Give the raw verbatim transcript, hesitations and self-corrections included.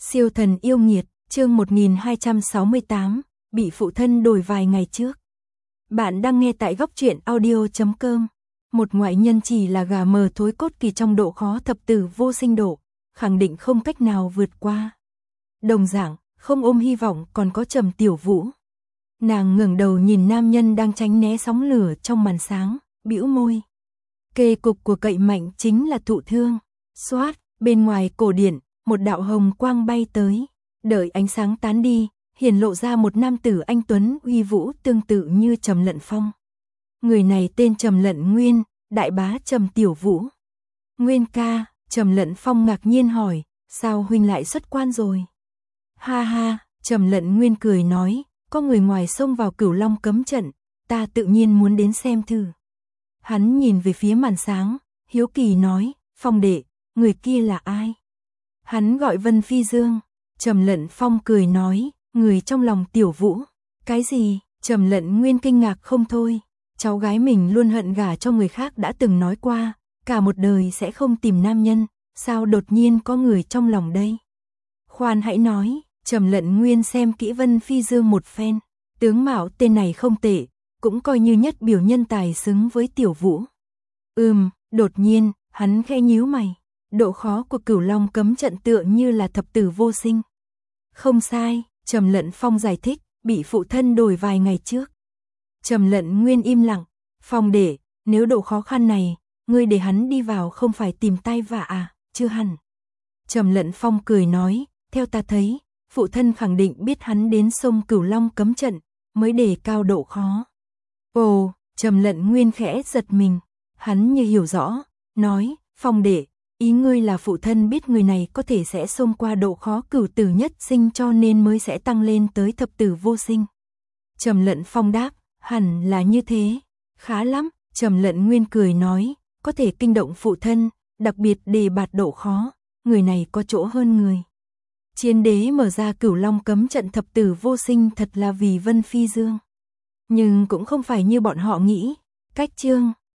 Siêu thần yêu nghiệt, chương một nghìn hai trăm sáu mươi tám, bị phụ thân đổi vài ngày trước. Bạn đang nghe tại góc truyện audio chấm com. Một ngoại nhân chỉ là gà mờ thối cốt kỳ trong độ khó thập tử vô sinh độ, khẳng định không cách nào vượt qua. Đồng dạng, không ôm hy vọng còn có Trầm Tiểu Vũ. Nàng ngẩng đầu nhìn nam nhân đang tránh né sóng lửa trong màn sáng, bĩu môi. Kề cục của cậy mạnh chính là thụ thương. Xoát, bên ngoài cổ điện, một đạo hồng quang bay tới, đợi ánh sáng tán đi, hiển lộ ra một nam tử anh tuấn uy vũ tương tự như Trầm Lận Phong. Người này tên Trầm Lận Nguyên, đại bá Trầm Tiểu Vũ. Nguyên ca, Trầm Lận Phong ngạc nhiên hỏi, sao huynh lại xuất quan rồi? Ha ha, Trầm Lận Nguyên cười nói, có người ngoài xông vào Cửu Long cấm trận, ta tự nhiên muốn đến xem thử. Hắn nhìn về phía màn sáng, hiếu kỳ nói, Phong đệ, người kia là ai? Hắn gọi Vân Phi Dương. Trầm Lận Phong cười nói, người trong lòng Tiểu Vũ. Cái gì? Trầm Lận Nguyên kinh ngạc không thôi. Cháu gái mình luôn hận gả cho người khác đã từng nói qua, cả một đời sẽ không tìm nam nhân, sao đột nhiên có người trong lòng đây? Khoan hãy nói, Trầm Lận Nguyên xem kỹ Vân Phi Dương một phen, tướng mạo tên này không tệ, cũng coi như nhất biểu nhân tài xứng với Tiểu Vũ. Ừm, đột nhiên, hắn khẽ nhíu mày. Độ khó của Cửu Long cấm trận tựa như là thập tử vô sinh. Không sai, Trầm Lận Phong giải thích, bị phụ thân đổi vài ngày trước. Trầm Lận Nguyên im lặng, Phong đệ, nếu độ khó khăn này, ngươi để hắn đi vào không phải tìm tai vạ à, chưa hẳn. Trầm Lận Phong cười nói, theo ta thấy, phụ thân khẳng định biết hắn đến sông Cửu Long cấm trận, mới đề cao độ khó. Ồ, Trầm Lận Nguyên khẽ giật mình, hắn như hiểu rõ, nói, Phong đệ, ý ngươi là phụ thân biết người này có thể sẽ xông qua độ khó cửu tử nhất sinh cho nên mới sẽ tăng lên tới thập tử vô sinh. Trầm Lận Phong đáp, hẳn là như thế. Khá lắm, Trầm Lận Nguyên cười nói, có thể kinh động phụ thân, đặc biệt đề bạt độ khó, người này có chỗ hơn người. Chiến đế mở ra Cửu Long cấm trận thập tử vô sinh thật là vì Vân Phi Dương. Nhưng cũng không phải như bọn họ nghĩ. Cách chương